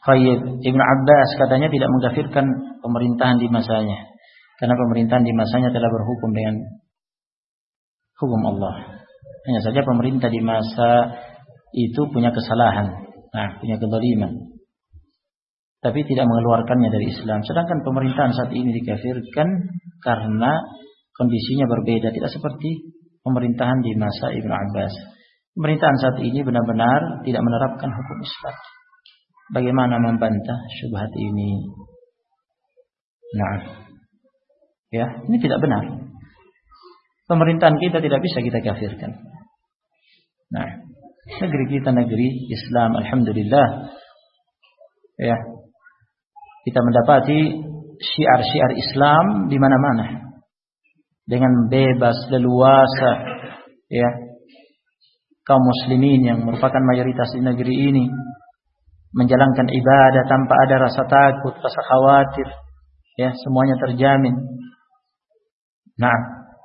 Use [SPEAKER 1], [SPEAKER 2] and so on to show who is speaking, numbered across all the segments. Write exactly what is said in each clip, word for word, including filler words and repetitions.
[SPEAKER 1] Khayyib Ibnu Abbas katanya tidak mengkafirkan pemerintahan di masanya, karena pemerintahan di masanya telah berhukum dengan hukum Allah. Hanya saja pemerintah di masa itu punya kesalahan, nah punya kezaliman, tapi tidak mengeluarkannya dari Islam. Sedangkan pemerintahan saat ini dikafirkan karena kondisinya berbeda, tidak seperti pemerintahan di masa Ibnu Abbas. Pemerintahan saat ini benar-benar tidak menerapkan hukum Islam. Bagaimana membantah syubhat ini? Nah, ya, ini tidak benar. Pemerintahan kita tidak bisa kita kafirkan. Nah, negeri kita negeri Islam, alhamdulillah. Ya, kita mendapati syiar-syiar Islam di mana-mana dengan bebas, leluasa. Ya, kaum muslimin yang merupakan mayoritas di negeri ini menjalankan ibadah tanpa ada rasa takut, rasa khawatir, ya, semuanya terjamin. Nah,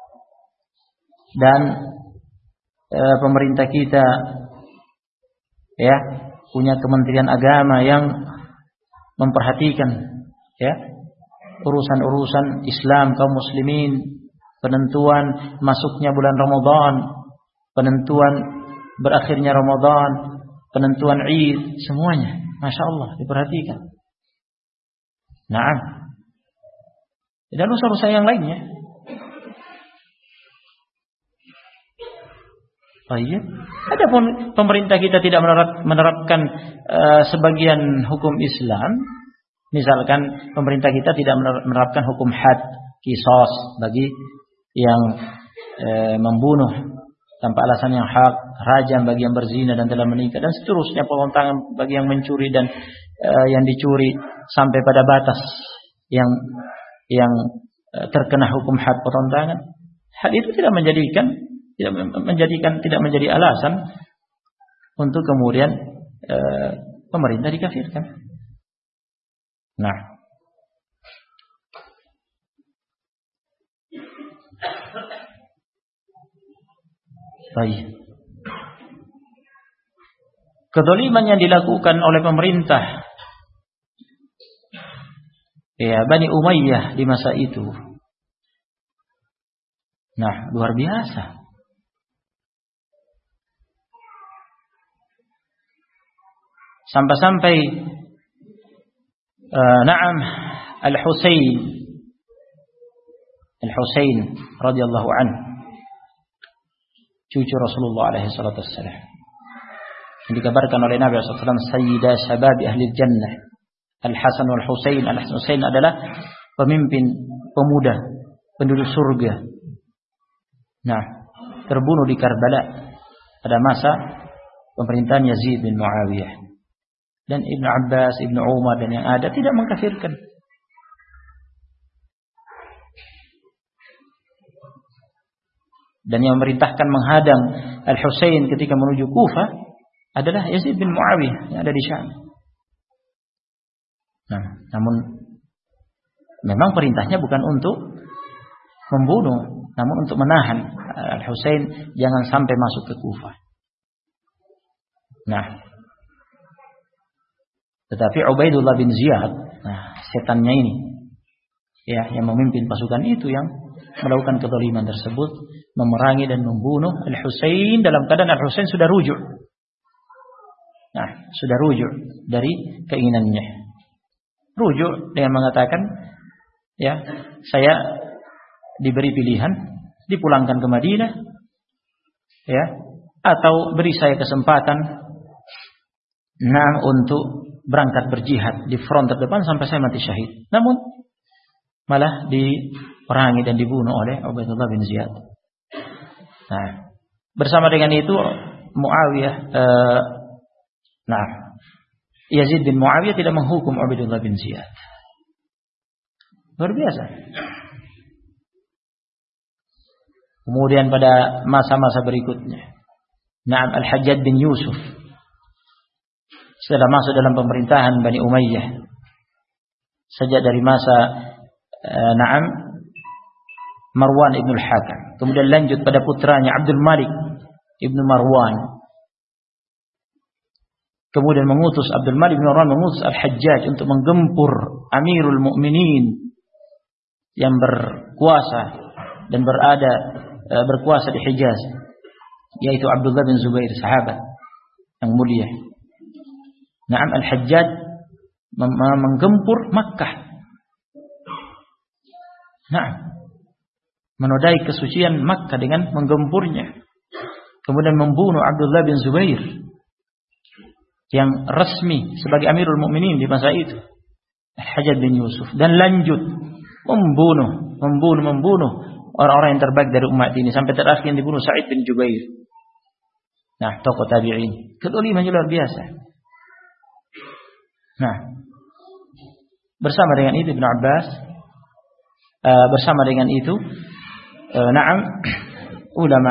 [SPEAKER 1] dan e, pemerintah kita, ya, punya Kementerian Agama yang memperhatikan, ya, urusan-urusan Islam kaum muslimin, penentuan masuknya bulan Ramadan, penentuan berakhirnya Ramadan, penentuan Id, semuanya, masya Allah, diperhatikan. Nah, dan urusan-urusan yang lainnya. Oh iya, adapun pemerintah kita tidak menerap, menerapkan uh, sebagian hukum Islam, misalkan pemerintah kita tidak menerapkan hukum had, kisos bagi yang uh, membunuh tanpa alasan yang hak, rajam bagi yang berzina dan telah menikah, dan seterusnya, pengontangan bagi yang mencuri dan uh, yang dicuri, sampai pada batas yang yang uh, terkena hukum had, pengontangan. Hal itu tidak menjadikan tidak menjadikan tidak menjadi alasan untuk kemudian uh, pemerintah dikafirkan. Nah, baik. Kezaliman yang dilakukan oleh pemerintah, ya, Bani Umayyah di masa itu, nah, luar biasa. Sampai-sampai uh, na'am Al-Husain Al-Husain radhiyallahu anhu, cucu Rasulullah alaihi salatu wassalam, yang dikabarkan oleh Nabi sallallahu alaihi wasallam sayyida syababi ahli jannah, Al-Hasan wal Husain. Al-Husain adalah pemimpin pemuda penduduk surga. Nah, terbunuh di Karbala pada masa pemerintahan Yazid bin Muawiyah. Dan Ibnu Abbas, Ibnu Umar dan yang ada tidak mengkafirkan. Dan yang memerintahkan menghadang Al-Husain ketika menuju Kufah adalah Yazid bin Muawiyah yang ada di Syam. Nah, namun memang perintahnya bukan untuk membunuh, namun untuk menahan Al-Husain jangan sampai masuk ke Kufah. Nah, tetapi Ubaidullah bin Ziyad, nah, setannya ini, ya, yang memimpin pasukan itu yang melakukan kezaliman tersebut, memerangi dan membunuh Al-Husain dalam keadaan Al-Husain sudah rujuk. Nah, sudah rujuk dari keinginannya. Rujuk dengan mengatakan, ya, saya diberi pilihan, dipulangkan ke Madinah, ya, atau beri saya kesempatan, nah, untuk berangkat berjihad di front terdepan sampai saya mati syahid. Namun malah diperangi dan dibunuh oleh Ubaidullah bin Ziyad. Nah, bersama dengan itu Muawiyah, eh, nah, Yazid bin Muawiyah tidak menghukum Ubaidullah bin Ziyad. Luar biasa. Kemudian pada masa-masa berikutnya, Naam Al-Hajjaj bin Yusuf setelah masuk dalam pemerintahan Bani Umayyah, sejak dari masa uh, Naam Marwan ibn al-Hakam, kemudian lanjut pada putranya Abdul Malik ibn Marwan, kemudian mengutus Abdul Malik bin Marwan mengutus Al-Hajjaj untuk menggempur Amirul Mukminin yang berkuasa dan berada e, berkuasa di Hijaz, yaitu Abdullah bin Zubair, sahabat yang mulia. Naam, Al-Hajjaj menggempur Makkah. Naam, menodai kesucian Makkah dengan menggempurnya. Kemudian membunuh Abdullah bin Zubair yang resmi sebagai Amirul Mukminin di masa itu, Al-Hajjaj bin Yusuf, dan lanjut membunuh, membunuh, membunuh orang-orang yang terbaik dari umat ini sampai terakhir yang dibunuh Sa'id bin Jubair. Nah, tokoh tabi'in, kedzaliman luar biasa. Nah, bersama dengan itu Ibnu Abbas, uh, bersama dengan itu, uh, na'am, ulama,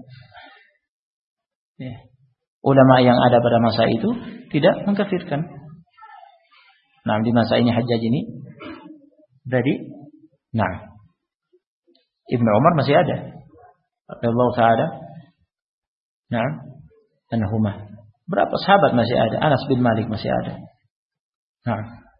[SPEAKER 1] ya, ulama yang ada pada masa itu tidak mengkafirkan. Nah, di masa ini Hajjaj ini, jadi, nah, Ibnu Umar masih ada, radhiyallahu ta'ala, nah, dan Huma. Berapa sahabat masih ada? Anas bin Malik masih ada. Nah,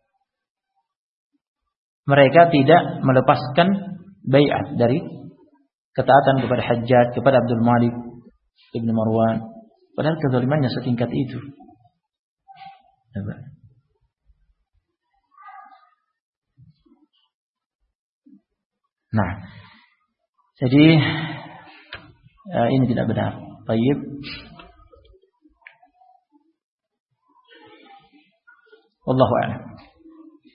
[SPEAKER 1] mereka tidak melepaskan bai'at dari ketaatan kepada Hajjaj, kepada Abdul Malik bin Marwan, padahal kezalimannya setingkat itu. Nah, jadi uh, ini tidak benar. Baik. Wallahu a'lam.